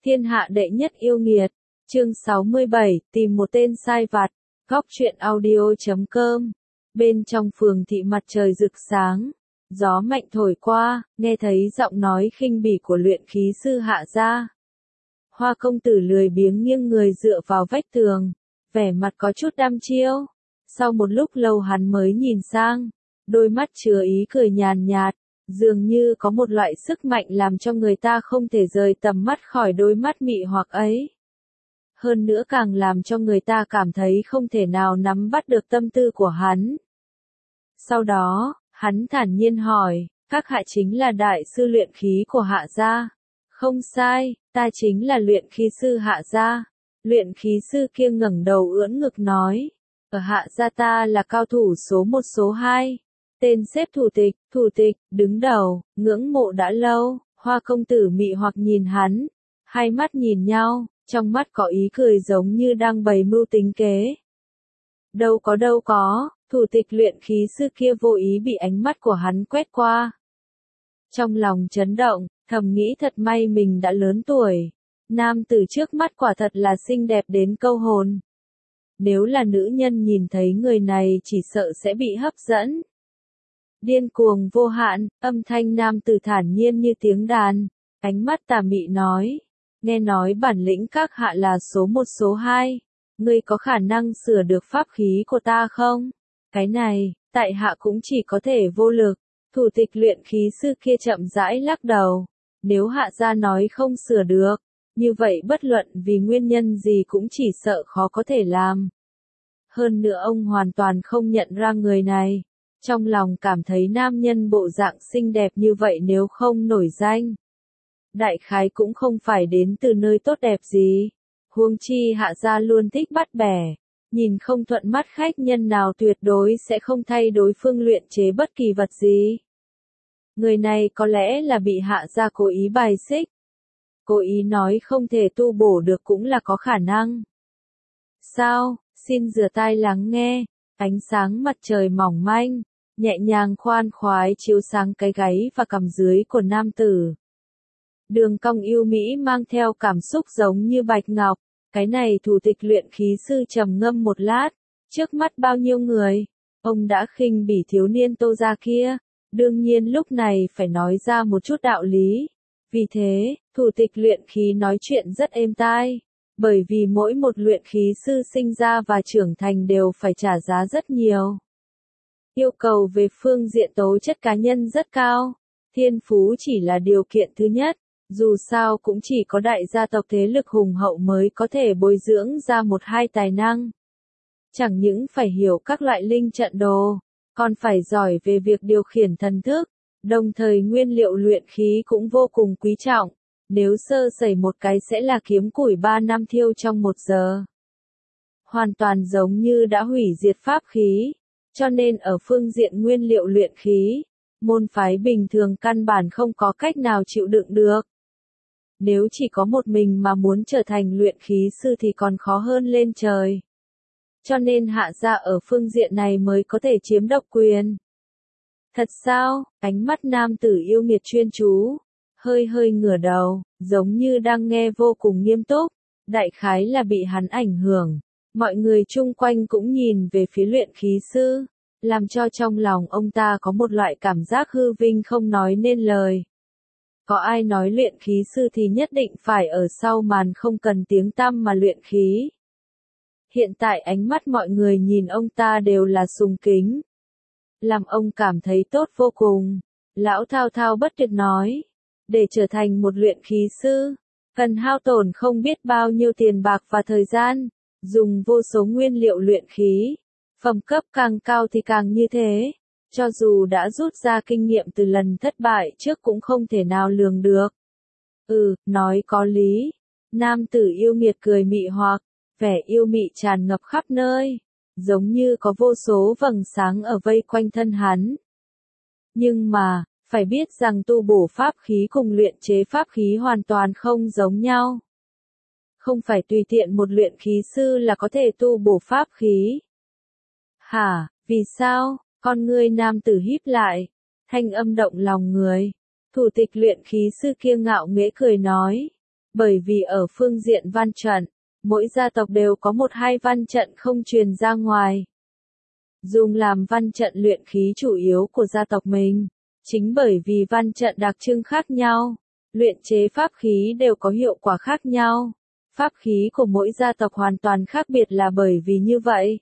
Thiên hạ đệ nhất yêu nghiệt. Chương 67, tìm một tên sai vặt. Góc truyện audio.com. Bên trong phường thị mặt trời rực sáng, gió mạnh thổi qua, nghe thấy giọng nói khinh bỉ của luyện khí sư Hạ gia. Hoa công tử lười biếng nghiêng người dựa vào vách tường, vẻ mặt có chút đăm chiêu. Sau một lúc lâu hắn mới nhìn sang, đôi mắt chứa ý cười nhàn nhạt, dường như có một loại sức mạnh làm cho người ta không thể rời tầm mắt khỏi đôi mắt mị hoặc ấy. Hơn nữa càng làm cho người ta cảm thấy không thể nào nắm bắt được tâm tư của hắn. Sau đó, hắn thản nhiên hỏi, các hạ chính là đại sư luyện khí của Hạ gia? Không sai, ta chính là luyện khí sư Hạ gia. Luyện khí sư kia ngẩng đầu ưỡn ngực nói, ở Hạ gia ta là cao thủ số 1 số 2. Tên xếp thủ tịch, đứng đầu, ngưỡng mộ đã lâu. Hoa công tử mị hoặc nhìn hắn, hai mắt nhìn nhau, trong mắt có ý cười giống như đang bày mưu tính kế. Đâu có, thủ tịch luyện khí sư kia vô ý bị ánh mắt của hắn quét qua. Trong lòng chấn động, thầm nghĩ thật may mình đã lớn tuổi. Nam tử trước mắt quả thật là xinh đẹp đến câu hồn. Nếu là nữ nhân nhìn thấy người này chỉ sợ sẽ bị hấp dẫn. Điên cuồng vô hạn, âm thanh nam tử thản nhiên như tiếng đàn, ánh mắt tà mị nói, nghe nói bản lĩnh các hạ là số 1 số 2, ngươi có khả năng sửa được pháp khí của ta không? Cái này, tại hạ cũng chỉ có thể vô lực. Thủ tịch luyện khí sư kia chậm rãi lắc đầu, nếu Hạ gia nói không sửa được, như vậy bất luận vì nguyên nhân gì cũng chỉ sợ khó có thể làm. Hơn nữa ông hoàn toàn không nhận ra người này. Trong lòng cảm thấy nam nhân bộ dạng xinh đẹp như vậy nếu không nổi danh, đại khái cũng không phải đến từ nơi tốt đẹp gì. Huống chi Hạ gia luôn thích bắt bẻ, nhìn không thuận mắt khách nhân nào tuyệt đối sẽ không thay đối phương luyện chế bất kỳ vật gì. Người này có lẽ là bị Hạ gia cố ý bài xích, cố ý nói không thể tu bổ được cũng là có khả năng. Sao, xin rửa tai lắng nghe, ánh sáng mặt trời mỏng manh, nhẹ nhàng khoan khoái chiếu sáng cái gáy và cằm dưới của nam tử. Đường cong yêu mỹ mang theo cảm xúc giống như bạch ngọc. Cái này thủ tịch luyện khí sư trầm ngâm một lát, trước mắt bao nhiêu người, ông đã khinh bỉ thiếu niên Tô gia kia, đương nhiên lúc này phải nói ra một chút đạo lý. Vì thế, thủ tịch luyện khí nói chuyện rất êm tai, bởi vì mỗi một luyện khí sư sinh ra và trưởng thành đều phải trả giá rất nhiều. Yêu cầu về phương diện tố chất cá nhân rất cao, thiên phú chỉ là điều kiện thứ nhất, dù sao cũng chỉ có đại gia tộc thế lực hùng hậu mới có thể bồi dưỡng ra một hai tài năng. Chẳng những phải hiểu các loại linh trận đồ, còn phải giỏi về việc điều khiển thần thức, đồng thời nguyên liệu luyện khí cũng vô cùng quý trọng, nếu sơ sẩy một cái sẽ là kiếm củi 3 năm thiêu trong 1 giờ. Hoàn toàn giống như đã hủy diệt pháp khí. Cho nên ở phương diện nguyên liệu luyện khí, môn phái bình thường căn bản không có cách nào chịu đựng được. Nếu chỉ có một mình mà muốn trở thành luyện khí sư thì còn khó hơn lên trời. Cho nên Hạ gia ở phương diện này mới có thể chiếm độc quyền. Thật sao? Ánh mắt nam tử yêu nghiệt chuyên chú, hơi ngửa đầu, giống như đang nghe vô cùng nghiêm túc, đại khái là bị hắn ảnh hưởng. Mọi người chung quanh cũng nhìn về phía luyện khí sư, làm cho trong lòng ông ta có một loại cảm giác hư vinh không nói nên lời. Có ai nói luyện khí sư thì nhất định phải ở sau màn không cần tiếng tăm mà luyện khí. Hiện tại ánh mắt mọi người nhìn ông ta đều là sùng kính. Làm ông cảm thấy tốt vô cùng. Lão thao thao bất tuyệt nói, để trở thành một luyện khí sư, cần hao tổn không biết bao nhiêu tiền bạc và thời gian. Dùng vô số nguyên liệu luyện khí, phẩm cấp càng cao thì càng như thế, cho dù đã rút ra kinh nghiệm từ lần thất bại trước cũng không thể nào lường được. Nói có lý. Nam tử yêu nghiệt cười mị hoặc, vẻ yêu mị tràn ngập khắp nơi, giống như có vô số vầng sáng ở vây quanh thân hắn. Nhưng mà, phải biết rằng tu bổ pháp khí cùng luyện chế pháp khí hoàn toàn không giống nhau. Không phải tùy tiện một luyện khí sư là có thể tu bổ pháp khí. Hả, vì sao? Con ngươi nam tử híp lại, thanh âm động lòng người. Thủ tịch luyện khí sư kia ngạo nghễ cười nói, Bởi vì ở phương diện văn trận, mỗi gia tộc đều có một hai văn trận không truyền ra ngoài. Dùng làm văn trận luyện khí chủ yếu của gia tộc mình. Chính bởi vì văn trận đặc trưng khác nhau, luyện chế pháp khí đều có hiệu quả khác nhau. Pháp khí của mỗi gia tộc hoàn toàn khác biệt là bởi vì như vậy.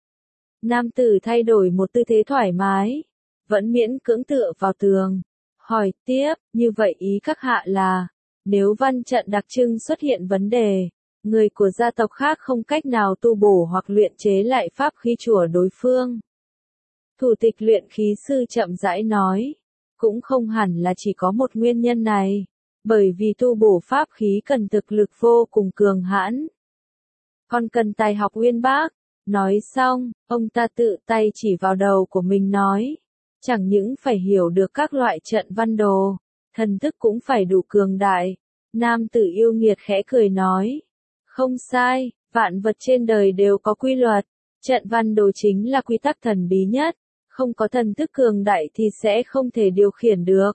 Nam tử thay đổi một tư thế thoải mái, vẫn miễn cưỡng tựa vào tường. Hỏi tiếp, như vậy ý các hạ là, nếu văn trận đặc trưng xuất hiện vấn đề, người của gia tộc khác không cách nào tu bổ hoặc luyện chế lại pháp khí của đối phương. Thủ tịch luyện khí sư chậm rãi nói, cũng không hẳn là chỉ có một nguyên nhân này, bởi vì tu bổ pháp khí cần thực lực vô cùng cường hãn. Còn cần tài học uyên bác. Nói xong, ông ta tự tay chỉ vào đầu của mình nói, chẳng những phải hiểu được các loại trận văn đồ, thần thức cũng phải đủ cường đại. Nam tử yêu nghiệt khẽ cười nói, không sai, vạn vật trên đời đều có quy luật, trận văn đồ chính là quy tắc thần bí nhất, không có thần thức cường đại thì sẽ không thể điều khiển được.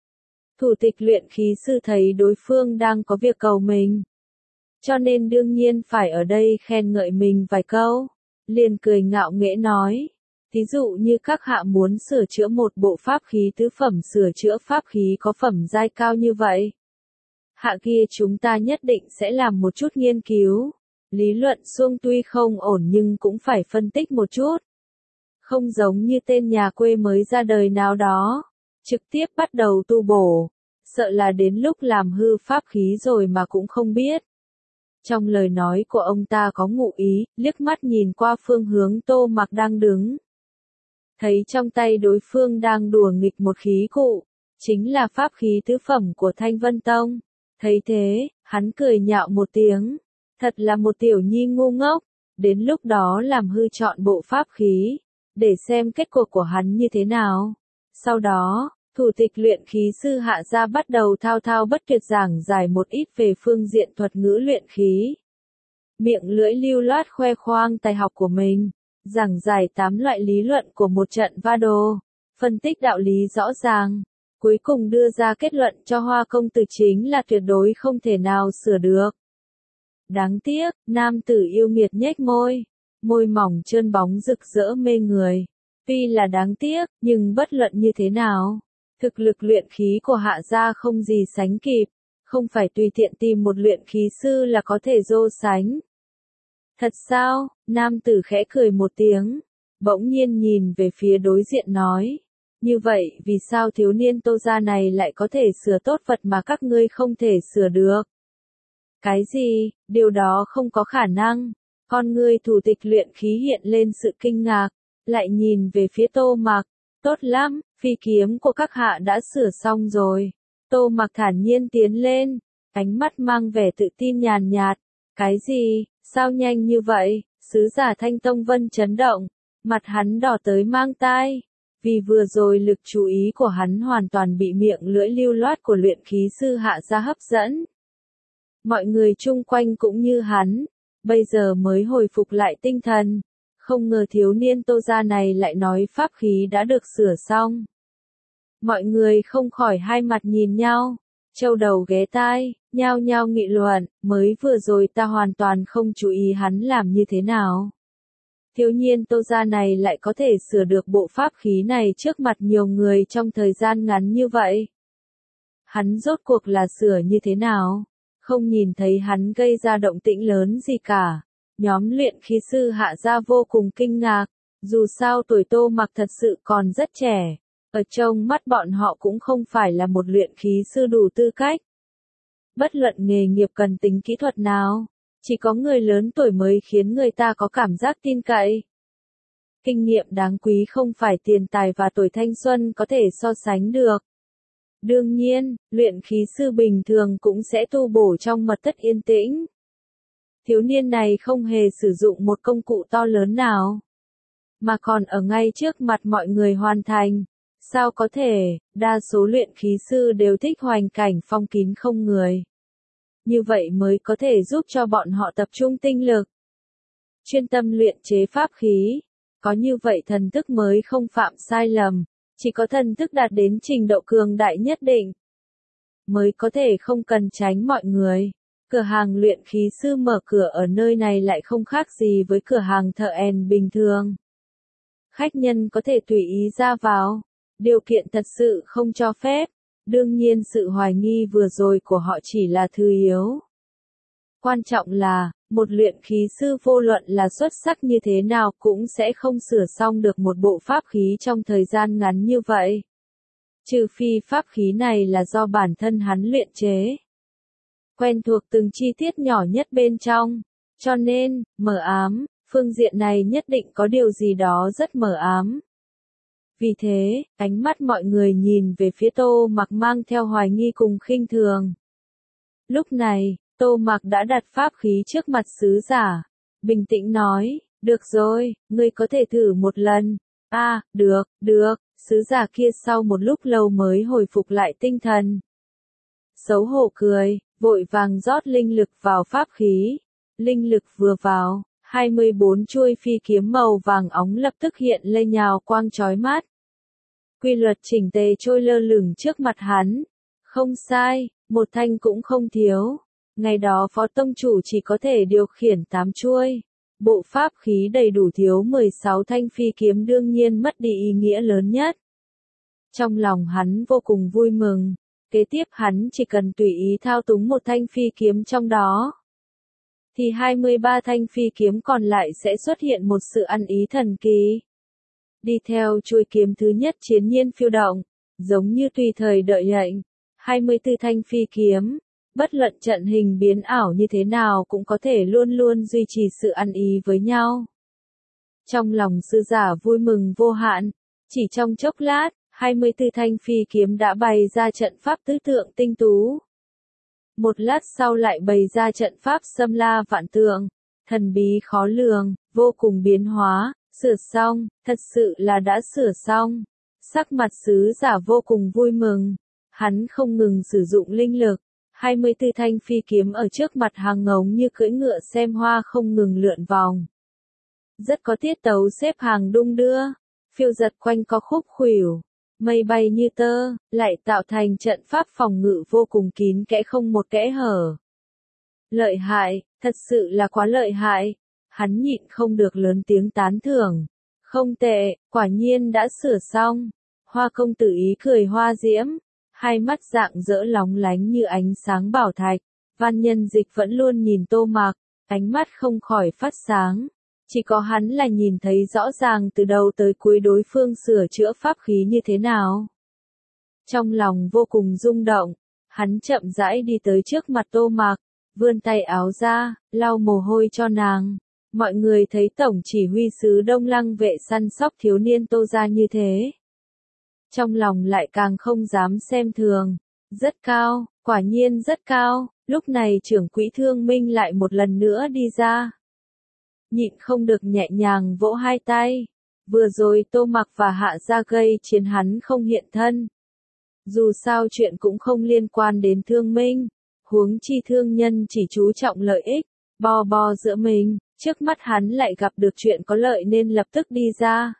Thủ tịch luyện khí sư thấy đối phương đang có việc cầu mình, cho nên đương nhiên phải ở đây khen ngợi mình vài câu. Liền cười ngạo nghễ nói, thí dụ như các hạ muốn sửa chữa một bộ pháp khí tứ phẩm, sửa chữa pháp khí có phẩm giai cao như vậy. Hạ kia chúng ta nhất định sẽ làm một chút nghiên cứu. Lý luận xuông tuy không ổn nhưng cũng phải phân tích một chút. Không giống như tên nhà quê mới ra đời nào đó, trực tiếp bắt đầu tu bổ, sợ là đến lúc làm hư pháp khí rồi mà cũng không biết. Trong lời nói của ông ta có ngụ ý, liếc mắt nhìn qua phương hướng Tô Mặc đang đứng. Thấy trong tay đối phương đang đùa nghịch một khí cụ, chính là pháp khí tứ phẩm của Thanh Vân Tông. Thấy thế, hắn cười nhạo một tiếng, thật là một tiểu nhi ngu ngốc, đến lúc đó làm hư chọn bộ pháp khí, để xem kết cục của hắn như thế nào. Sau đó, thủ tịch luyện khí sư Hạ Gia bắt đầu thao thao bất tuyệt giảng giải một ít về phương diện thuật ngữ luyện khí. Miệng lưỡi lưu loát khoe khoang tài học của mình, giảng giải 8 loại lý luận của một trận va đồ, phân tích đạo lý rõ ràng, cuối cùng đưa ra kết luận cho Hoa công tử chính là tuyệt đối không thể nào sửa được. Đáng tiếc, nam tử yêu nghiệt nhếch môi, môi mỏng trơn bóng rực rỡ mê người. Tuy là đáng tiếc, nhưng bất luận như thế nào, thực lực luyện khí của Hạ Gia không gì sánh kịp, không phải tùy tiện tìm một luyện khí sư là có thể so sánh. Thật sao? Nam tử khẽ cười một tiếng, bỗng nhiên nhìn về phía đối diện nói, như vậy vì sao thiếu niên Tô gia này lại có thể sửa tốt vật mà các ngươi không thể sửa được? Cái gì? Điều đó không có khả năng. Con ngươi thủ tịch luyện khí hiện lên sự kinh ngạc, lại nhìn về phía Tô Mặc. Tốt lắm, phi kiếm của các hạ đã sửa xong rồi. Tô Mặc thản nhiên tiến lên, ánh mắt mang vẻ tự tin nhàn nhạt. Cái gì? Sao nhanh như vậy? Sứ giả Thanh Tông Vân chấn động, mặt hắn đỏ tới mang tai, vì vừa rồi lực chú ý của hắn hoàn toàn bị miệng lưỡi lưu loát của luyện khí sư Hạ Gia hấp dẫn. Mọi người chung quanh cũng như hắn, bây giờ mới hồi phục lại tinh thần, không ngờ thiếu niên Tô gia này lại nói pháp khí đã được sửa xong. Mọi người không khỏi hai mặt nhìn nhau, châu đầu ghé tai, nhao nhao nghị luận, mới vừa rồi ta hoàn toàn không chú ý hắn làm như thế nào. Thiếu niên Tô gia này lại có thể sửa được bộ pháp khí này trước mặt nhiều người trong thời gian ngắn như vậy. Hắn rốt cuộc là sửa như thế nào? Không nhìn thấy hắn gây ra động tĩnh lớn gì cả. Nhóm luyện khí sư Hạ Gia vô cùng kinh ngạc, dù sao tuổi Tô Mặc thật sự còn rất trẻ, ở trong mắt bọn họ cũng không phải là một luyện khí sư đủ tư cách. Bất luận nghề nghiệp cần tính kỹ thuật nào, chỉ có người lớn tuổi mới khiến người ta có cảm giác tin cậy. Kinh nghiệm đáng quý không phải tiền tài và tuổi thanh xuân có thể so sánh được. Đương nhiên, luyện khí sư bình thường cũng sẽ tu bổ trong mật thất yên tĩnh. Thiếu niên này không hề sử dụng một công cụ to lớn nào, mà còn ở ngay trước mặt mọi người hoàn thành. Sao có thể? Đa số luyện khí sư đều thích hoành cảnh phong kín không người. Như vậy mới có thể giúp cho bọn họ tập trung tinh lực, chuyên tâm luyện chế pháp khí. Có như vậy thần thức mới không phạm sai lầm, chỉ có thần thức đạt đến trình độ cường đại nhất định, mới có thể không cần tránh mọi người. Cửa hàng luyện khí sư mở cửa ở nơi này lại không khác gì với cửa hàng thợ rèn bình thường. Khách nhân có thể tùy ý ra vào, điều kiện thật sự không cho phép. Đương nhiên sự hoài nghi vừa rồi của họ chỉ là thứ yếu. Quan trọng là, một luyện khí sư vô luận là xuất sắc như thế nào cũng sẽ không sửa xong được một bộ pháp khí trong thời gian ngắn như vậy. Trừ phi pháp khí này là do bản thân hắn luyện chế. Quen thuộc từng chi tiết nhỏ nhất bên trong. Cho nên, mờ ám, phương diện này nhất định có điều gì đó rất mờ ám. Vì thế, ánh mắt mọi người nhìn về phía Tô Mặc mang theo hoài nghi cùng khinh thường. Lúc này, Tô Mặc đã đặt pháp khí trước mặt sứ giả. Bình tĩnh nói, được rồi, ngươi có thể thử một lần. Được, sứ giả kia sau một lúc lâu mới hồi phục lại tinh thần. Xấu hổ cười, vội vàng rót linh lực vào pháp khí. Linh lực vừa vào, 24 chuôi phi kiếm màu vàng óng lập tức hiện lên nhào quang chói mắt. Quy luật chỉnh tề trôi lơ lửng trước mặt hắn. Không sai, một thanh cũng không thiếu. Ngày đó phó tông chủ chỉ có thể điều khiển 8 chuôi. Bộ pháp khí đầy đủ thiếu 16 thanh phi kiếm đương nhiên mất đi ý nghĩa lớn nhất. Trong lòng hắn vô cùng vui mừng. Kế tiếp hắn chỉ cần tùy ý thao túng một thanh phi kiếm trong đó. Thì 23 thanh phi kiếm còn lại sẽ xuất hiện một sự ăn ý thần kỳ. Đi theo chuôi kiếm thứ nhất chiến nhiên phiêu động, giống như tùy thời đợi lệnh. 24 thanh phi kiếm, bất luận trận hình biến ảo như thế nào cũng có thể luôn luôn duy trì sự ăn ý với nhau. Trong lòng sư giả vui mừng vô hạn, chỉ trong chốc lát, 24 thanh phi kiếm đã bày ra trận pháp tứ tượng tinh tú. Một lát sau lại bày ra trận pháp xâm la vạn tượng, thần bí khó lường, vô cùng biến hóa, sửa xong, thật sự là đã sửa xong. Sắc mặt sứ giả vô cùng vui mừng, hắn không ngừng sử dụng linh lực, 24 thanh phi kiếm ở trước mặt hàng ngống như cưỡi ngựa xem hoa không ngừng lượn vòng. Rất có tiết tấu xếp hàng đung đưa, phiêu giật quanh co khúc khuỷu. Mây bay như tơ, lại tạo thành trận pháp phòng ngự vô cùng kín kẽ không một kẽ hở. Lợi hại, thật sự là quá lợi hại. Hắn nhịn không được lớn tiếng tán thưởng. Không tệ, quả nhiên đã sửa xong. Hoa công tử ý cười hoa diễm, hai mắt rạng rỡ lóng lánh như ánh sáng bảo thạch. Văn Nhân Dịch vẫn luôn nhìn Tô Mặc, ánh mắt không khỏi phát sáng. Chỉ có hắn là nhìn thấy rõ ràng từ đầu tới cuối đối phương sửa chữa pháp khí như thế nào. Trong lòng vô cùng rung động, hắn chậm rãi đi tới trước mặt Tô Mặc, vươn tay áo ra, lau mồ hôi cho nàng. Mọi người thấy tổng chỉ huy sứ Đông Lăng vệ săn sóc thiếu niên Tô gia như thế. Trong lòng lại càng không dám xem thường. Rất cao, quả nhiên rất cao. Lúc này trưởng quỹ Thương Minh lại một lần nữa đi ra. Nhịn không được nhẹ nhàng vỗ hai tay. Vừa rồi Tô Mặc và Hạ Gia gây chiến hắn không hiện thân. Dù sao chuyện cũng không liên quan đến Thương Minh. Huống chi thương nhân chỉ chú trọng lợi ích, bo giữa mình. Trước mắt hắn lại gặp được chuyện có lợi nên lập tức đi ra.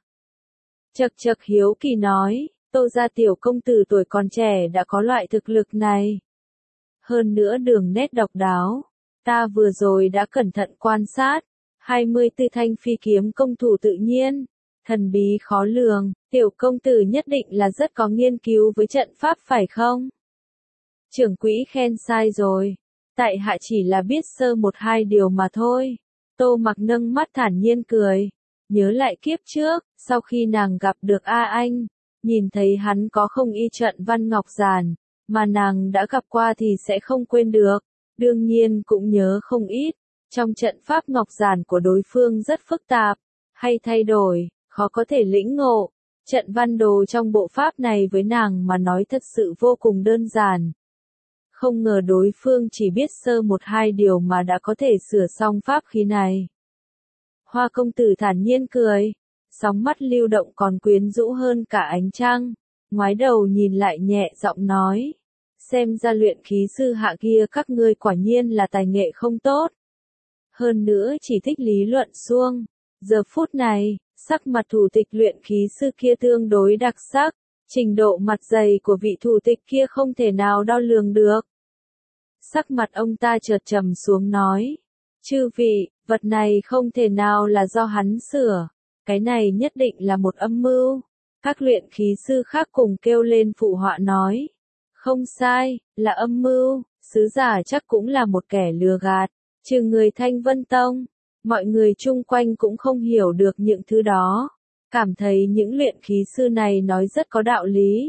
Chậc hiếu kỳ nói, Tô gia tiểu công tử tuổi còn trẻ đã có loại thực lực này. Hơn nữa đường nét độc đáo. Ta vừa rồi đã cẩn thận quan sát. 24 thanh phi kiếm công thủ tự nhiên, thần bí khó lường, tiểu công tử nhất định là rất có nghiên cứu với trận pháp phải không? Trưởng quỹ khen sai rồi, tại hạ chỉ là biết sơ một hai điều mà thôi. Tô Mặc nâng mắt thản nhiên cười, nhớ lại kiếp trước, sau khi nàng gặp được A Anh, nhìn thấy hắn có không y trận văn ngọc giản, mà nàng đã gặp qua thì sẽ không quên được, đương nhiên cũng nhớ không ít. Trong trận pháp ngọc giản của đối phương rất phức tạp, hay thay đổi, khó có thể lĩnh ngộ. Trận văn đồ trong bộ pháp này với nàng mà nói thật sự vô cùng đơn giản. Không ngờ đối phương chỉ biết sơ một hai điều mà đã có thể sửa xong pháp khí này. Hoa công tử thản nhiên cười, sóng mắt lưu động còn quyến rũ hơn cả ánh trăng, ngoái đầu nhìn lại nhẹ giọng nói. Xem ra luyện khí sư Hạ kia các ngươi quả nhiên là tài nghệ không tốt. Hơn nữa chỉ thích lý luận suông. Giờ phút này, sắc mặt thủ tịch luyện khí sư kia tương đối đặc sắc, trình độ mặt dày của vị thủ tịch kia không thể nào đo lường được. Sắc mặt ông ta chợt trầm xuống nói. Chư vị, vật này không thể nào là do hắn sửa. Cái này nhất định là một âm mưu. Các luyện khí sư khác cùng kêu lên phụ họa nói. Không sai, là âm mưu, sứ giả chắc cũng là một kẻ lừa gạt. Trừ người Thanh Vân Tông, mọi người chung quanh cũng không hiểu được những thứ đó. Cảm thấy những luyện khí sư này nói rất có đạo lý.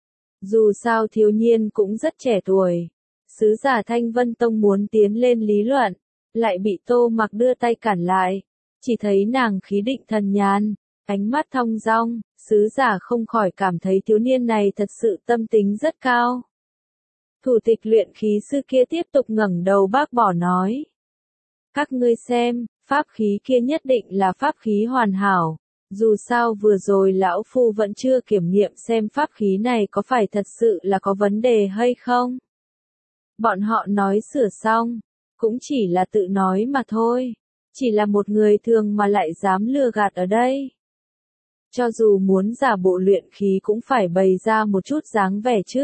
Dù sao thiếu nhiên cũng rất trẻ tuổi. Sứ giả Thanh Vân Tông muốn tiến lên lý luận, lại bị Tô Mặc đưa tay cản lại. Chỉ thấy nàng khí định thần nhàn, ánh mắt thong dong, sứ giả không khỏi cảm thấy thiếu niên này thật sự tâm tính rất cao. Thủ tịch luyện khí sư kia tiếp tục ngẩng đầu bác bỏ nói. Các ngươi xem, pháp khí kia nhất định là pháp khí hoàn hảo. Dù sao vừa rồi lão phu vẫn chưa kiểm nghiệm xem pháp khí này có phải thật sự là có vấn đề hay không. Bọn họ nói sửa xong, cũng chỉ là tự nói mà thôi. Chỉ là một người thường mà lại dám lừa gạt ở đây. Cho dù muốn giả bộ luyện khí cũng phải bày ra một chút dáng vẻ chứ.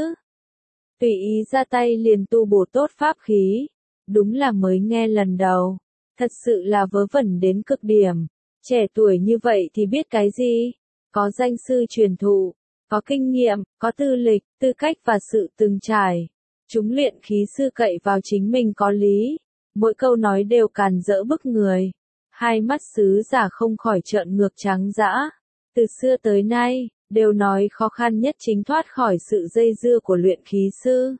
Tùy ý ra tay liền tu bổ tốt pháp khí. Đúng là mới nghe lần đầu. Thật sự là vớ vẩn đến cực điểm. Trẻ tuổi như vậy thì biết cái gì? Có danh sư truyền thụ, có kinh nghiệm, có tư lịch, tư cách và sự từng trải. Chúng luyện khí sư cậy vào chính mình có lý. Mỗi câu nói đều càn rỡ bức người. Hai mắt sứ giả không khỏi trợn ngược trắng dã. Từ xưa tới nay, đều nói khó khăn nhất chính thoát khỏi sự dây dưa của luyện khí sư.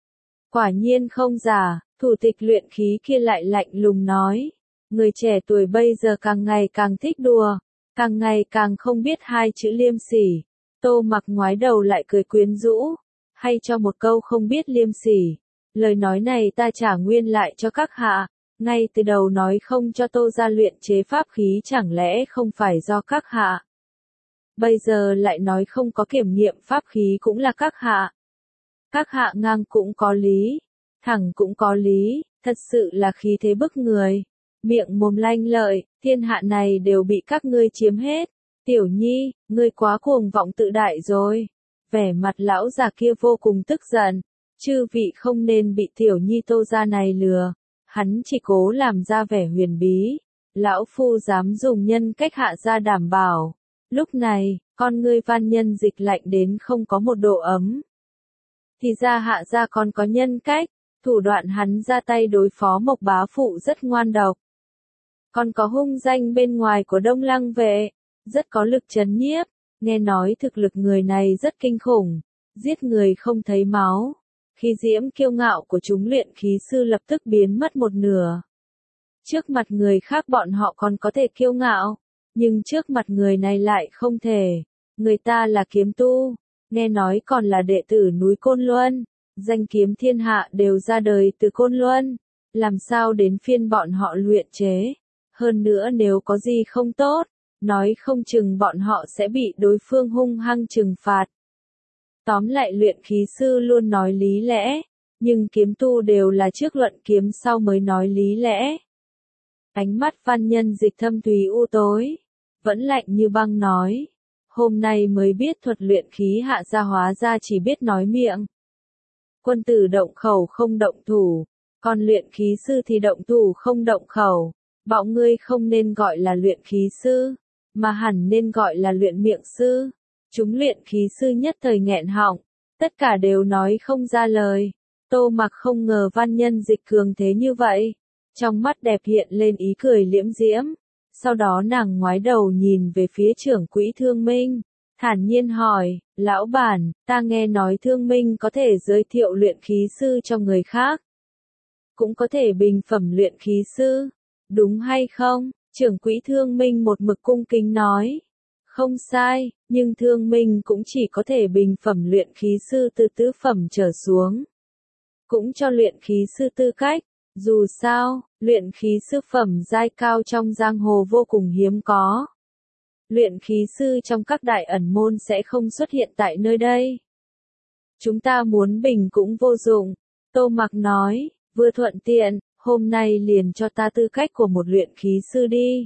Quả nhiên không giả, thủ tịch luyện khí kia lại lạnh lùng nói. Người trẻ tuổi bây giờ càng ngày càng thích đùa, càng ngày càng không biết hai chữ liêm sỉ. Tô Mặc ngoái đầu lại cười quyến rũ, hay cho một câu không biết liêm sỉ. Lời nói này ta trả nguyên lại cho các hạ, ngay từ đầu nói không cho Tô gia luyện chế pháp khí chẳng lẽ không phải do các hạ. Bây giờ lại nói không có kiểm nghiệm pháp khí cũng là các hạ. Các hạ ngang cũng có lý, thẳng cũng có lý, thật sự là khí thế bức người. Miệng mồm lanh lợi, thiên hạ này đều bị các ngươi chiếm hết. Tiểu Nhi, ngươi quá cuồng vọng tự đại rồi. Vẻ mặt lão già kia vô cùng tức giận. Chư vị không nên bị Tiểu Nhi Tô gia này lừa. Hắn chỉ cố làm ra vẻ huyền bí. Lão phu dám dùng nhân cách hạ gia đảm bảo. Lúc này, con ngươi Văn Nhân Dịch lạnh đến không có một độ ấm. Thì ra hạ gia còn có nhân cách. Thủ đoạn hắn ra tay đối phó Mộc bá phụ rất ngoan độc. Còn có hung danh bên ngoài của Đông Lăng vệ, rất có lực trấn nhiếp, nghe nói thực lực người này rất kinh khủng, giết người không thấy máu. Khí diễm kiêu ngạo của chúng luyện khí sư lập tức biến mất một nửa. Trước mặt người khác bọn họ còn có thể kiêu ngạo, nhưng trước mặt người này lại không thể. Người ta là kiếm tu, nghe nói còn là đệ tử núi Côn Luân, danh kiếm thiên hạ đều ra đời từ Côn Luân, làm sao đến phiên bọn họ luyện chế. Hơn nữa nếu có gì không tốt, nói không chừng bọn họ sẽ bị đối phương hung hăng trừng phạt. Tóm lại luyện khí sư luôn nói lý lẽ, nhưng kiếm tu đều là trước luận kiếm sau mới nói lý lẽ. Ánh mắt Văn Nhân Dịch thâm thúy u tối, vẫn lạnh như băng nói. Hôm nay mới biết thuật luyện khí hạ gia hóa ra chỉ biết nói miệng. Quân tử động khẩu không động thủ, còn luyện khí sư thì động thủ không động khẩu. Bảo ngươi không nên gọi là luyện khí sư, mà hẳn nên gọi là luyện miệng sư. Chúng luyện khí sư nhất thời nghẹn họng, tất cả đều nói không ra lời. Tô Mặc không ngờ Văn Nhân Dịch cường thế như vậy. Trong mắt đẹp hiện lên ý cười liễm diễm. Sau đó nàng ngoái đầu nhìn về phía trưởng quỹ Thương Minh, thản nhiên hỏi, lão bản, ta nghe nói Thương Minh có thể giới thiệu luyện khí sư cho người khác. Cũng có thể bình phẩm luyện khí sư. Đúng hay không? Trưởng quỹ Thương Minh một mực cung kính nói. Không sai, nhưng Thương Minh cũng chỉ có thể bình phẩm luyện khí sư từ tứ phẩm trở xuống. Cũng cho luyện khí sư tư cách. Dù sao, luyện khí sư phẩm giai cao trong giang hồ vô cùng hiếm có. Luyện khí sư trong các đại ẩn môn sẽ không xuất hiện tại nơi đây. Chúng ta muốn bình cũng vô dụng. Tô Mặc nói, vừa thuận tiện. Hôm nay liền cho ta tư cách của một luyện khí sư đi.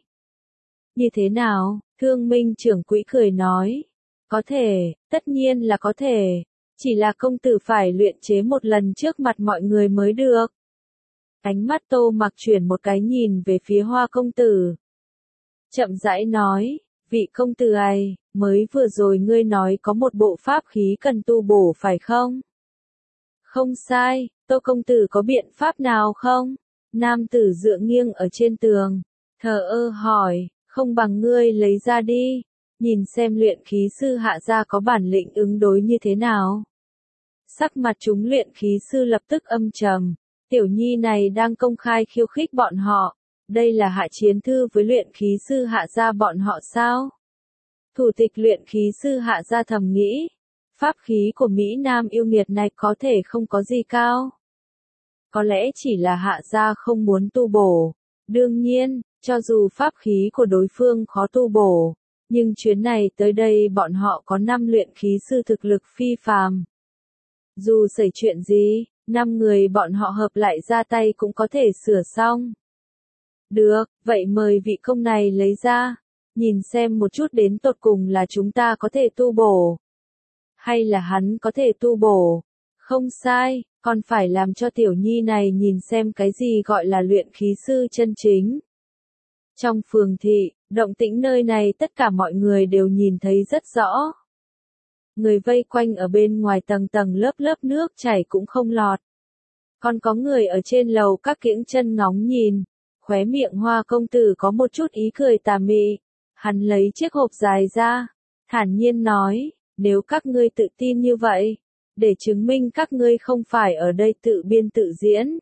Như thế nào? Thương Minh trưởng quỹ cười nói. Có thể, tất nhiên là có thể. Chỉ là công tử phải luyện chế một lần trước mặt mọi người mới được. Ánh mắt Tô Mặc chuyển một cái nhìn về phía Hoa công tử. Chậm rãi nói, vị công tử ấy, mới vừa rồi ngươi nói có một bộ pháp khí cần tu bổ phải không? Không sai, Tô công tử có biện pháp nào không? Nam tử dựa nghiêng ở trên tường, thờ ơ hỏi, không bằng ngươi lấy ra đi, nhìn xem luyện khí sư Hạ gia có bản lĩnh ứng đối như thế nào. Sắc mặt chúng luyện khí sư lập tức âm trầm, tiểu nhi này đang công khai khiêu khích bọn họ, đây là hạ chiến thư với luyện khí sư Hạ gia bọn họ sao? Thủ tịch luyện khí sư Hạ gia thầm nghĩ, pháp khí của Mỹ Nam yêu nghiệt này có thể không có gì cao. Có lẽ chỉ là Hạ gia không muốn tu bổ. Đương nhiên, cho dù pháp khí của đối phương khó tu bổ, nhưng chuyến này tới đây bọn họ có 5 luyện khí sư thực lực phi phàm. Dù xảy chuyện gì, 5 người bọn họ hợp lại ra tay cũng có thể sửa xong. Được, vậy mời vị công này lấy ra, nhìn xem một chút đến tột cùng là chúng ta có thể tu bổ. Hay là hắn có thể tu bổ. Không sai, còn phải làm cho tiểu nhi này nhìn xem cái gì gọi là luyện khí sư chân chính. Trong phường thị, động tĩnh nơi này tất cả mọi người đều nhìn thấy rất rõ. Người vây quanh ở bên ngoài tầng tầng lớp lớp nước chảy cũng không lọt. Còn có người ở trên lầu các kiễng chân ngóng nhìn, khóe miệng Hoa công tử có một chút ý cười tà mị. Hắn lấy chiếc hộp dài ra, thản nhiên nói, nếu các ngươi tự tin như vậy, để chứng minh các ngươi không phải ở đây tự biên tự diễn.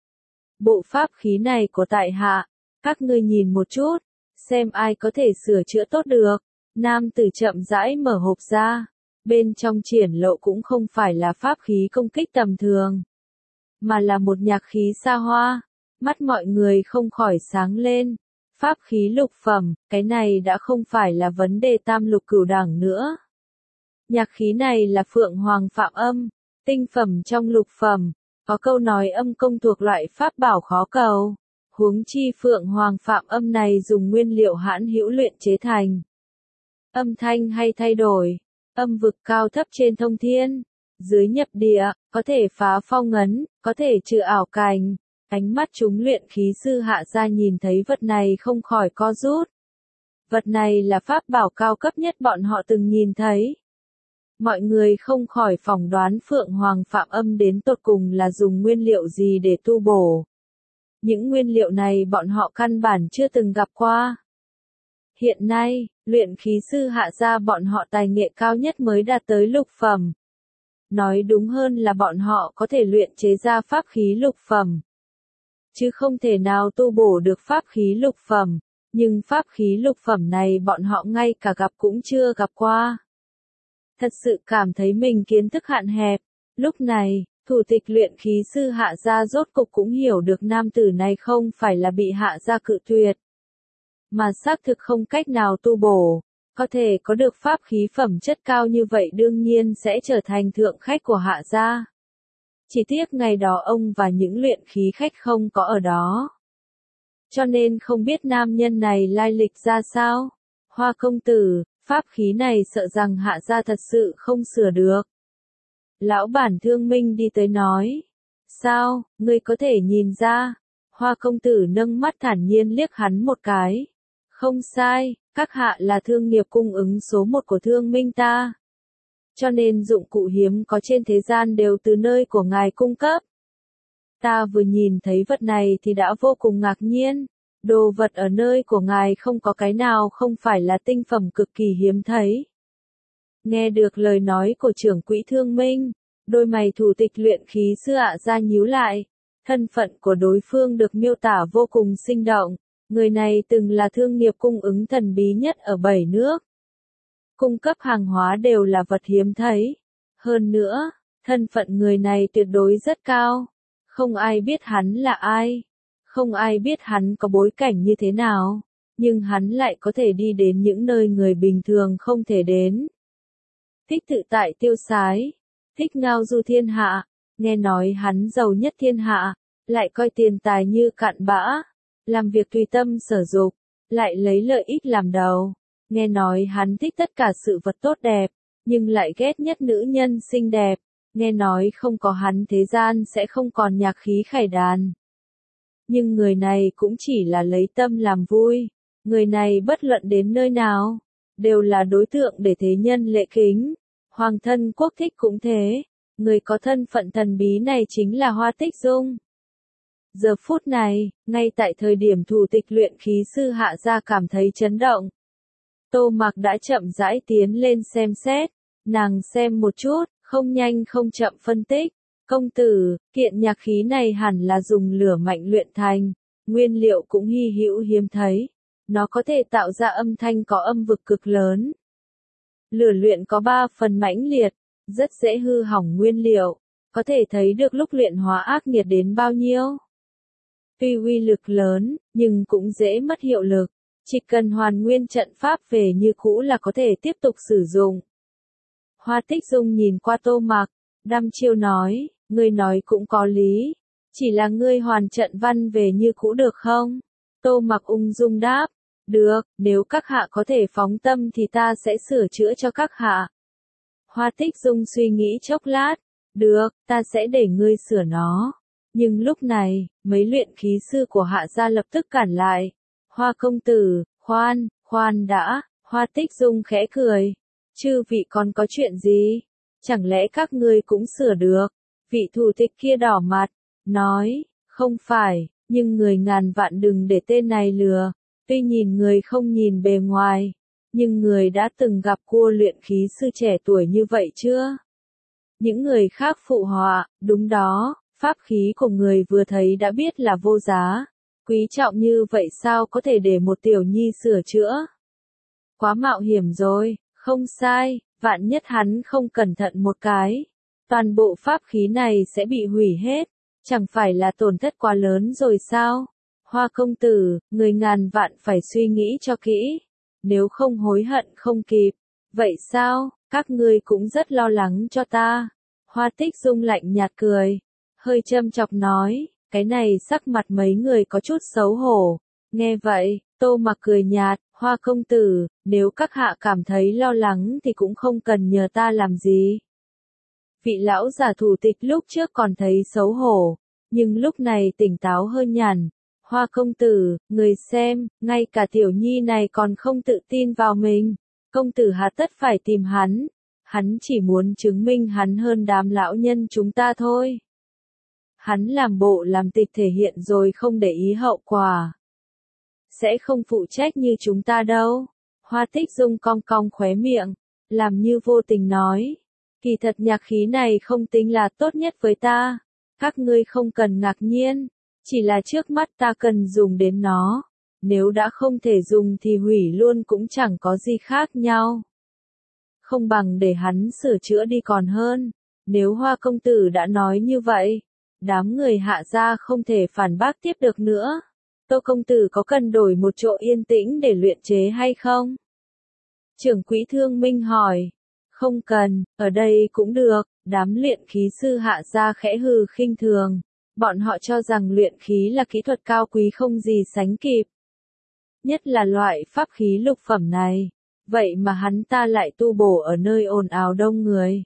Bộ pháp khí này của tại hạ, các ngươi nhìn một chút, xem ai có thể sửa chữa tốt được. Nam tử chậm rãi mở hộp ra, bên trong triển lộ cũng không phải là pháp khí công kích tầm thường, mà là một nhạc khí xa hoa. Mắt mọi người không khỏi sáng lên. Pháp khí lục phẩm, cái này đã không phải là vấn đề tam lục cửu đẳng nữa. Nhạc khí này là Phượng Hoàng Phạm Âm, tinh phẩm trong lục phẩm, có câu nói âm công thuộc loại pháp bảo khó cầu. Huống chi Phượng Hoàng Phạm Âm này dùng nguyên liệu hãn hữu luyện chế thành. Âm thanh hay thay đổi, âm vực cao thấp trên thông thiên, dưới nhập địa, có thể phá phong ấn, có thể trừ ảo cảnh. Ánh mắt chúng luyện khí sư Hạ gia nhìn thấy vật này không khỏi co rút. Vật này là pháp bảo cao cấp nhất bọn họ từng nhìn thấy. Mọi người không khỏi phỏng đoán Phượng Hoàng Phạm Âm đến tột cùng là dùng nguyên liệu gì để tu bổ. Những nguyên liệu này bọn họ căn bản chưa từng gặp qua. Hiện nay, luyện khí sư Hạ gia bọn họ tài nghệ cao nhất mới đạt tới lục phẩm. Nói đúng hơn là bọn họ có thể luyện chế ra pháp khí lục phẩm, chứ không thể nào tu bổ được pháp khí lục phẩm, nhưng pháp khí lục phẩm này bọn họ ngay cả gặp cũng chưa gặp qua. Thật sự cảm thấy mình kiến thức hạn hẹp. Lúc này, thủ tịch luyện khí sư Hạ gia rốt cục cũng hiểu được nam tử này không phải là bị Hạ gia cự tuyệt, mà xác thực không cách nào tu bổ. Có thể có được pháp khí phẩm chất cao như vậy đương nhiên sẽ trở thành thượng khách của Hạ gia. Chỉ tiếc ngày đó ông và những luyện khí khách không có ở đó, cho nên không biết nam nhân này lai lịch ra sao. Hoa công tử, pháp khí này sợ rằng Hạ gia thật sự không sửa được. Lão bản Thương Minh đi tới nói. Sao, ngươi có thể nhìn ra? Hoa công tử nâng mắt thản nhiên liếc hắn một cái. Không sai, các hạ là thương nghiệp cung ứng số 1 của Thương Minh ta. Cho nên dụng cụ hiếm có trên thế gian đều từ nơi của ngài cung cấp. Ta vừa nhìn thấy vật này thì đã vô cùng ngạc nhiên. Đồ vật ở nơi của ngài không có cái nào không phải là tinh phẩm cực kỳ hiếm thấy. Nghe được lời nói của trưởng quỹ Thương Minh, đôi mày thủ tịch luyện khí sư Hạ gia nhíu lại. Thân phận của đối phương được miêu tả vô cùng sinh động. Người này từng là thương nghiệp cung ứng thần bí nhất ở 7 nước. Cung cấp hàng hóa đều là vật hiếm thấy. Hơn nữa, thân phận người này tuyệt đối rất cao. Không ai biết hắn là ai. Không ai biết hắn có bối cảnh như thế nào. Nhưng hắn lại có thể đi đến những nơi người bình thường không thể đến. Thích tự tại tiêu sái. Thích ngao du thiên hạ. Nghe nói hắn giàu nhất thiên hạ. Lại coi tiền tài như cặn bã. Làm việc tùy tâm sở dục. Lại lấy lợi ích làm đầu. Nghe nói hắn thích tất cả sự vật tốt đẹp. Nhưng lại ghét nhất nữ nhân xinh đẹp. nghe nói không có hắn thế gian sẽ không còn nhạc khí khải đàn. Nhưng người này cũng chỉ là lấy tâm làm vui, người này bất luận đến nơi nào, đều là đối tượng để thế nhân lễ kính. Hoàng thân quốc thích cũng thế, người có thân phận thần bí này chính là Hoa Tích Dung. Giờ phút này, ngay tại thời điểm thủ tịch luyện khí sư Hạ Gia cảm thấy chấn động. Tô Mặc đã chậm rãi tiến lên xem xét, nàng xem một chút, không nhanh không chậm phân tích. Công tử, kiện nhạc khí này hẳn là dùng lửa mạnh luyện thành, nguyên liệu cũng hy hữu hiếm thấy. Nó có thể tạo ra âm thanh có âm vực cực lớn. Lửa luyện có 3 phần mãnh liệt, rất dễ hư hỏng nguyên liệu, có thể thấy được lúc luyện hóa ác nghiệt đến bao nhiêu. Tuy uy lực lớn, nhưng cũng dễ mất hiệu lực, chỉ cần hoàn nguyên trận pháp về như cũ là có thể tiếp tục sử dụng. Hoa Tích Dung nhìn qua Tô Mặc, đăm chiêu nói, ngươi nói cũng có lý, chỉ là ngươi hoàn trận văn về như cũ được không? Tô Mặc ung dung đáp, được, nếu các hạ có thể phóng tâm thì ta sẽ sửa chữa cho các hạ. Hoa Tích Dung suy nghĩ chốc lát, được, ta sẽ để ngươi sửa nó. Nhưng lúc này, mấy luyện khí sư của Hạ Gia lập tức cản lại. Hoa công tử, khoan đã, Hoa Tích Dung khẽ cười. Chư vị còn có chuyện gì? Chẳng lẽ các ngươi cũng sửa được? Vị thủ tịch kia đỏ mặt, nói, không phải, nhưng người ngàn vạn đừng để tên này lừa. Tuy nhìn người không nhìn bề ngoài, nhưng người đã từng gặp cua luyện khí sư trẻ tuổi như vậy chưa? Những người khác phụ họa, đúng đó, pháp khí của người vừa thấy đã biết là vô giá. Quý trọng như vậy sao có thể để một tiểu nhi sửa chữa? Quá mạo hiểm rồi, không sai, vạn nhất hắn không cẩn thận một cái. Toàn bộ pháp khí này sẽ bị hủy hết, chẳng phải là tổn thất quá lớn rồi sao? Hoa công tử, người ngàn vạn phải suy nghĩ cho kỹ, nếu không hối hận không kịp. Vậy sao, các ngươi cũng rất lo lắng cho ta. Hoa Tích Dung lạnh nhạt cười, hơi châm chọc nói, cái này sắc mặt mấy người có chút xấu hổ. Nghe vậy, Tô Mặc cười nhạt, Hoa công tử, nếu các hạ cảm thấy lo lắng thì cũng không cần nhờ ta làm gì. Vị lão giả thủ tịch lúc trước còn thấy xấu hổ, nhưng lúc này tỉnh táo hơn nhàn. Hoa công tử, người xem, ngay cả tiểu nhi này còn không tự tin vào mình. Công tử hà tất phải tìm hắn chỉ muốn chứng minh hắn hơn đám lão nhân chúng ta thôi. Hắn làm bộ làm tịch thể hiện rồi không để ý hậu quả. Sẽ không phụ trách như chúng ta đâu. Hoa Tích Dung cong cong khóe miệng, làm như vô tình nói. Kỳ thật nhạc khí này không tính là tốt nhất với ta. Các ngươi không cần ngạc nhiên. Chỉ là trước mắt ta cần dùng đến nó. Nếu đã không thể dùng thì hủy luôn cũng chẳng có gì khác nhau. Không bằng để hắn sửa chữa đi còn hơn. Nếu Hoa công tử đã nói như vậy, đám người Hạ Gia không thể phản bác tiếp được nữa. Tô công tử có cần đổi một chỗ yên tĩnh để luyện chế hay không? Trưởng quỹ Thương Minh hỏi. Không cần, ở đây cũng được. Đám luyện khí sư Hạ Gia khẽ hừ khinh thường. Bọn họ cho rằng luyện khí là kỹ thuật cao quý không gì sánh kịp. Nhất là loại pháp khí lục phẩm này. Vậy mà hắn ta lại tu bổ ở nơi ồn ào đông người.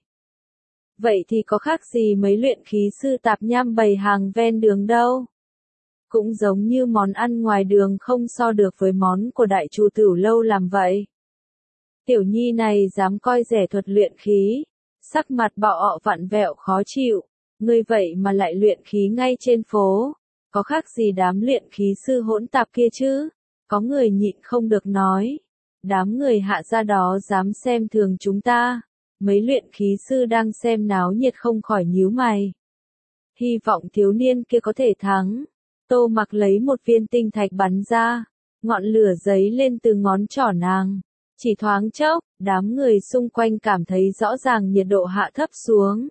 Vậy thì có khác gì mấy luyện khí sư tạp nham bày hàng ven đường đâu. Cũng giống như món ăn ngoài đường không so được với món của đại chu Tửu Lâu làm vậy. Tiểu nhi này dám coi rẻ thuật luyện khí. Sắc mặt bọ ọ vặn vẹo khó chịu. Ngươi vậy mà lại luyện khí ngay trên phố. Có khác gì đám luyện khí sư hỗn tạp kia chứ? Có người nhịn không được nói. Đám người Hạ Gia đó dám xem thường chúng ta. Mấy luyện khí sư đang xem náo nhiệt không khỏi nhíu mày. Hy vọng thiếu niên kia có thể thắng. Tô Mặc lấy một viên tinh thạch bắn ra. Ngọn lửa giấy lên từ ngón trỏ nàng. Chỉ thoáng chốc, đám người xung quanh cảm thấy rõ ràng nhiệt độ hạ thấp xuống.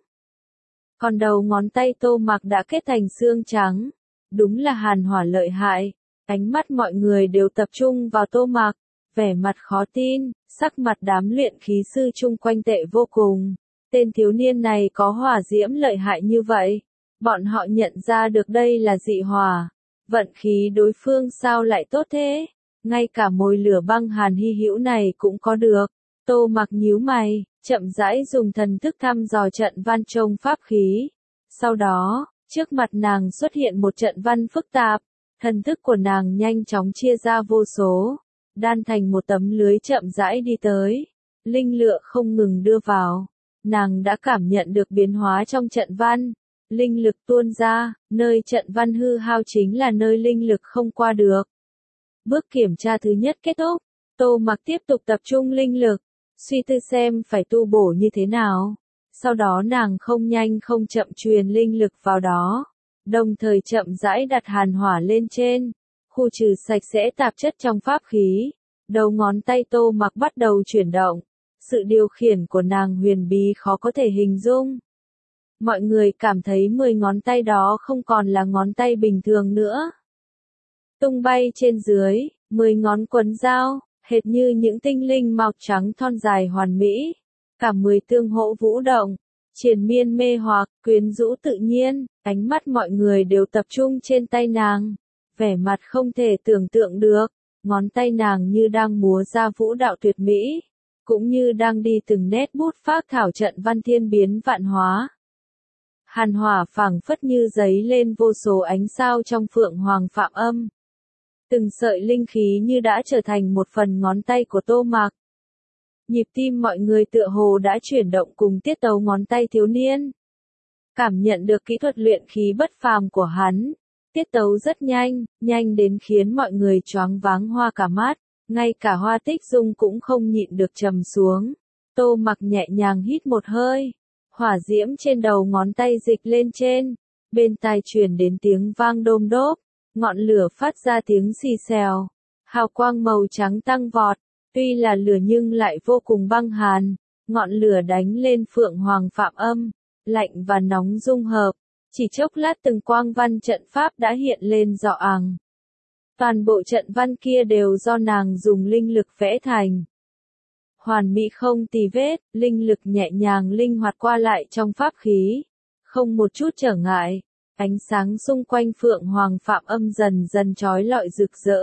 Còn đầu ngón tay Tô Mặc đã kết thành xương trắng. Đúng là hàn hỏa lợi hại. Ánh mắt mọi người đều tập trung vào Tô Mặc. Vẻ mặt khó tin, sắc mặt đám luyện khí sư chung quanh tệ vô cùng. Tên thiếu niên này có hỏa diễm lợi hại như vậy. Bọn họ nhận ra được đây là dị hỏa. Vận khí đối phương sao lại tốt thế? Ngay cả mồi lửa băng hàn hy hữu này cũng có được. Tô Mặc nhíu mày, chậm rãi dùng thần thức thăm dò trận văn trong pháp khí. Sau đó, trước mặt nàng xuất hiện một trận văn phức tạp, thần thức của nàng nhanh chóng chia ra vô số, đan thành một tấm lưới chậm rãi đi tới, linh lựa không ngừng đưa vào. Nàng đã cảm nhận được biến hóa trong trận văn, linh lực tuôn ra, nơi trận văn hư hao chính là nơi linh lực không qua được. Bước kiểm tra thứ nhất kết thúc, Tô Mặc tiếp tục tập trung linh lực, suy tư xem phải tu bổ như thế nào. Sau đó nàng không nhanh không chậm truyền linh lực vào đó, đồng thời chậm rãi đặt hàn hỏa lên trên, khu trừ sạch sẽ tạp chất trong pháp khí. Đầu ngón tay Tô Mặc bắt đầu chuyển động, sự điều khiển của nàng huyền bí khó có thể hình dung. Mọi người cảm thấy 10 ngón tay đó không còn là ngón tay bình thường nữa. Tung bay trên dưới, 10 ngón quấn dao, hệt như những tinh linh màu trắng thon dài hoàn mỹ. Cả 10 tương hỗ vũ động, triền miên mê hoặc, quyến rũ tự nhiên, ánh mắt mọi người đều tập trung trên tay nàng. Vẻ mặt không thể tưởng tượng được, ngón tay nàng như đang múa ra vũ đạo tuyệt mỹ, cũng như đang đi từng nét bút phác thảo trận văn thiên biến vạn hóa. Hàn hỏa phảng phất như giấy lên vô số ánh sao trong phượng hoàng phạm âm. Từng sợi linh khí như đã trở thành một phần ngón tay của Tô Mặc. Nhịp tim mọi người tựa hồ đã chuyển động cùng tiết tấu ngón tay thiếu niên. Cảm nhận được kỹ thuật luyện khí bất phàm của hắn, tiết tấu rất nhanh, nhanh đến khiến mọi người choáng váng hoa cả mắt, ngay cả Hoa Tích Dung cũng không nhịn được trầm xuống. Tô Mặc nhẹ nhàng hít một hơi, hỏa diễm trên đầu ngón tay dịch lên trên, bên tai truyền đến tiếng vang đôm đốp, ngọn lửa phát ra tiếng xì xèo, hào quang màu trắng tăng vọt, tuy là lửa nhưng lại vô cùng băng hàn, ngọn lửa đánh lên phượng hoàng phạm âm, lạnh và nóng dung hợp, chỉ chốc lát từng quang văn trận pháp đã hiện lên rõ àng. Toàn bộ trận văn kia đều do nàng dùng linh lực vẽ thành. Hoàn mỹ không tì vết, linh lực nhẹ nhàng linh hoạt qua lại trong pháp khí, không một chút trở ngại. Ánh sáng xung quanh phượng hoàng phạm âm dần dần chói lọi rực rỡ.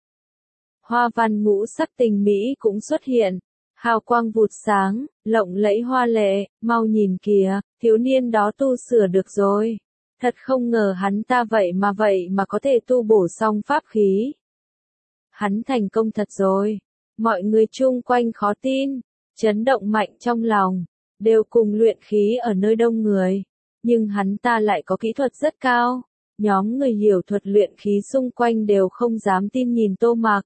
Hoa văn ngũ sắc tinh mỹ cũng xuất hiện, hào quang vụt sáng, lộng lẫy hoa lệ, mau nhìn kìa, thiếu niên đó tu sửa được rồi. Thật không ngờ hắn ta vậy mà có thể tu bổ xong pháp khí. Hắn thành công thật rồi. Mọi người chung quanh khó tin, chấn động mạnh trong lòng, đều cùng luyện khí ở nơi đông người. Nhưng hắn ta lại có kỹ thuật rất cao. Nhóm người hiểu thuật luyện khí xung quanh đều không dám tin nhìn Tô Mặc.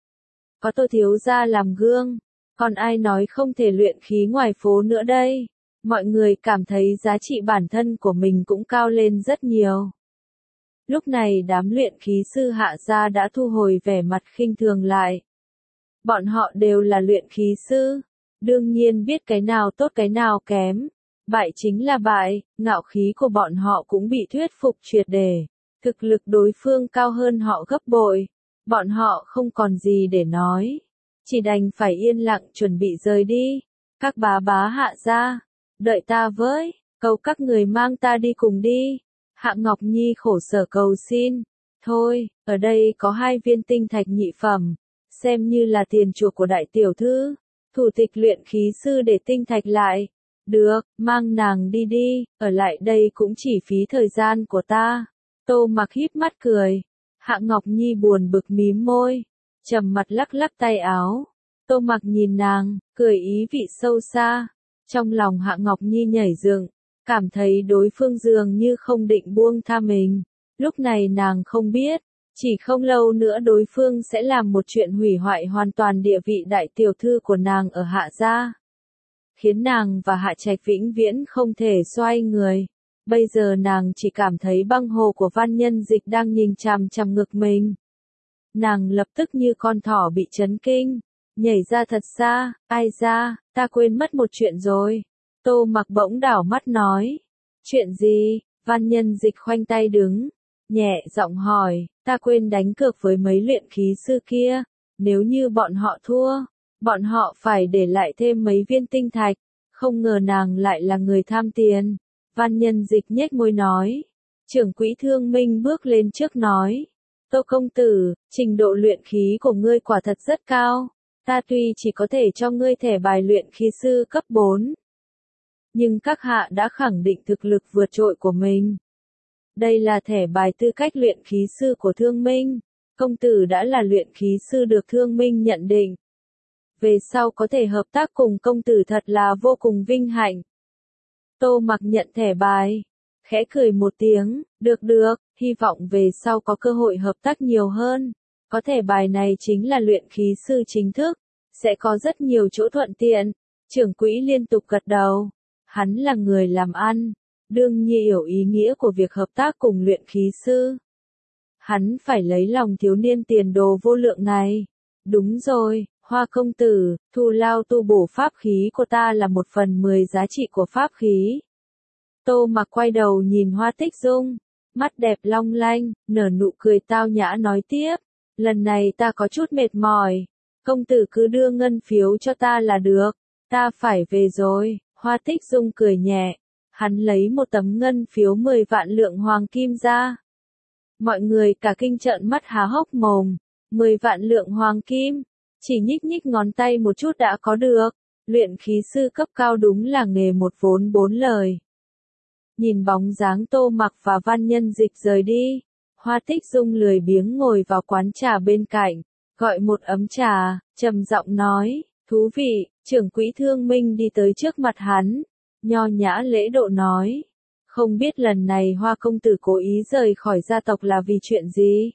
Có Tô thiếu gia làm gương, còn ai nói không thể luyện khí ngoài phố nữa đây? Mọi người cảm thấy giá trị bản thân của mình cũng cao lên rất nhiều. Lúc này đám luyện khí sư Hạ gia đã thu hồi vẻ mặt khinh thường lại. Bọn họ đều là luyện khí sư, đương nhiên biết cái nào tốt cái nào kém. Bại chính là bại, ngạo khí của bọn họ cũng bị thuyết phục triệt để. Thực lực đối phương cao hơn họ gấp bội. Bọn họ không còn gì để nói. Chỉ đành phải yên lặng chuẩn bị rời đi. Các bá Hạ gia, đợi ta với, cầu các người mang ta đi cùng đi. Hạ Ngọc Nhi khổ sở cầu xin. Thôi, ở đây có 2 viên tinh thạch nhị phẩm, xem như là tiền chuộc của đại tiểu thư. Thủ tịch luyện khí sư để tinh thạch lại. Được, mang nàng đi đi, ở lại đây cũng chỉ phí thời gian của ta. Tô Mặc híp mắt cười. Hạ Ngọc Nhi buồn bực mím môi, trầm mặt lắc lắc tay áo. Tô Mặc nhìn nàng, cười ý vị sâu xa. Trong lòng Hạ Ngọc Nhi nhảy dựng, cảm thấy đối phương dường như không định buông tha mình. Lúc này nàng không biết, chỉ không lâu nữa đối phương sẽ làm một chuyện hủy hoại hoàn toàn địa vị đại tiểu thư của nàng ở Hạ gia, khiến nàng và Hạ Trạch vĩnh viễn không thể xoay người. Bây giờ nàng chỉ cảm thấy băng hồ của Văn Nhân Dịch đang nhìn chằm chằm ngực mình. Nàng lập tức như con thỏ bị chấn kinh, nhảy ra thật xa. Ai ra, ta quên mất một chuyện rồi. Tô Mặc bỗng đảo mắt nói. Chuyện gì? Văn Nhân Dịch khoanh tay đứng, nhẹ giọng hỏi. Ta quên đánh cược với mấy luyện khí sư kia. Nếu như bọn họ thua, bọn họ phải để lại thêm mấy viên tinh thạch. Không ngờ nàng lại là người tham tiền. Văn Nhân Dịch nhếch môi nói. Trưởng quỹ Thương Minh bước lên trước nói. Tô công tử, trình độ luyện khí của ngươi quả thật rất cao. Ta tuy chỉ có thể cho ngươi thẻ bài luyện khí sư cấp 4, nhưng các hạ đã khẳng định thực lực vượt trội của mình. Đây là thẻ bài tư cách luyện khí sư của Thương Minh. Công tử đã là luyện khí sư được Thương Minh nhận định. Về sau có thể hợp tác cùng công tử thật là vô cùng vinh hạnh. Tô Mặc nhận thẻ bài, khẽ cười một tiếng, được, hy vọng về sau có cơ hội hợp tác nhiều hơn. Có thẻ bài này chính là luyện khí sư chính thức, sẽ có rất nhiều chỗ thuận tiện. Trưởng quỹ liên tục gật đầu. Hắn là người làm ăn, đương nhiên hiểu ý nghĩa của việc hợp tác cùng luyện khí sư. Hắn phải lấy lòng thiếu niên tiền đồ vô lượng này. Đúng rồi, Hoa công tử, thù lao tu bổ pháp khí của ta là 1/10 giá trị của pháp khí. Tô Mặc quay đầu nhìn Hoa Tích Dung, mắt đẹp long lanh, nở nụ cười tao nhã nói tiếp. Lần này ta có chút mệt mỏi, công tử cứ đưa ngân phiếu cho ta là được, ta phải về rồi. Hoa Tích Dung cười nhẹ, hắn lấy một tấm ngân phiếu 10 vạn lượng hoàng kim ra. Mọi người cả kinh trợn mắt há hốc mồm, 10 vạn lượng hoàng kim, chỉ nhích nhích ngón tay một chút đã có được, luyện khí sư cấp cao đúng là nghề một vốn 4 lời. Nhìn bóng dáng Tô Mặc và Văn Nhân Dịch rời đi, Hoa Tích Dung lười biếng ngồi vào quán trà bên cạnh, gọi một ấm trà, trầm giọng nói, thú vị. Trưởng quỹ Thương Minh đi tới trước mặt hắn, nho nhã lễ độ nói, không biết lần này Hoa công tử cố ý rời khỏi gia tộc là vì chuyện gì?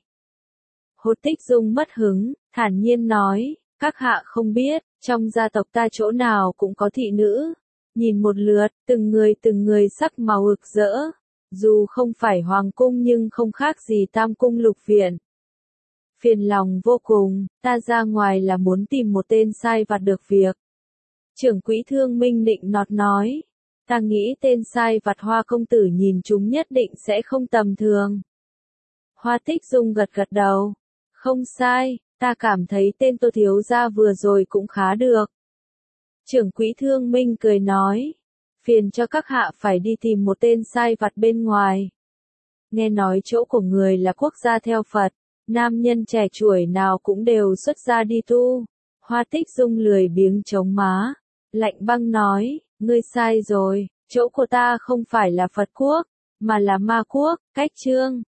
Hoa Tích Dung mất hứng, thản nhiên nói, các hạ không biết, trong gia tộc ta chỗ nào cũng có thị nữ. Nhìn một lượt, từng người sắc màu rực rỡ, dù không phải hoàng cung nhưng không khác gì tam cung lục viện. Phiền lòng vô cùng, ta ra ngoài là muốn tìm một tên sai vặt được việc. Trưởng quỹ Thương Minh định nọt nói, ta nghĩ tên sai vặt Hoa công tử nhìn chúng nhất định sẽ không tầm thường. Hoa Tích Dung gật đầu, không sai, ta cảm thấy tên Tô thiếu gia vừa rồi cũng khá được. Trưởng quỹ Thương Minh cười nói, phiền cho các hạ phải đi tìm một tên sai vặt bên ngoài. Nghe nói chỗ của người là quốc gia theo Phật, nam nhân trẻ tuổi nào cũng đều xuất gia đi tu. Hoa Tích Dung lười biếng chống má, lạnh băng nói, ngươi sai rồi, chỗ của ta không phải là Phật quốc, mà là ma quốc. Cách chương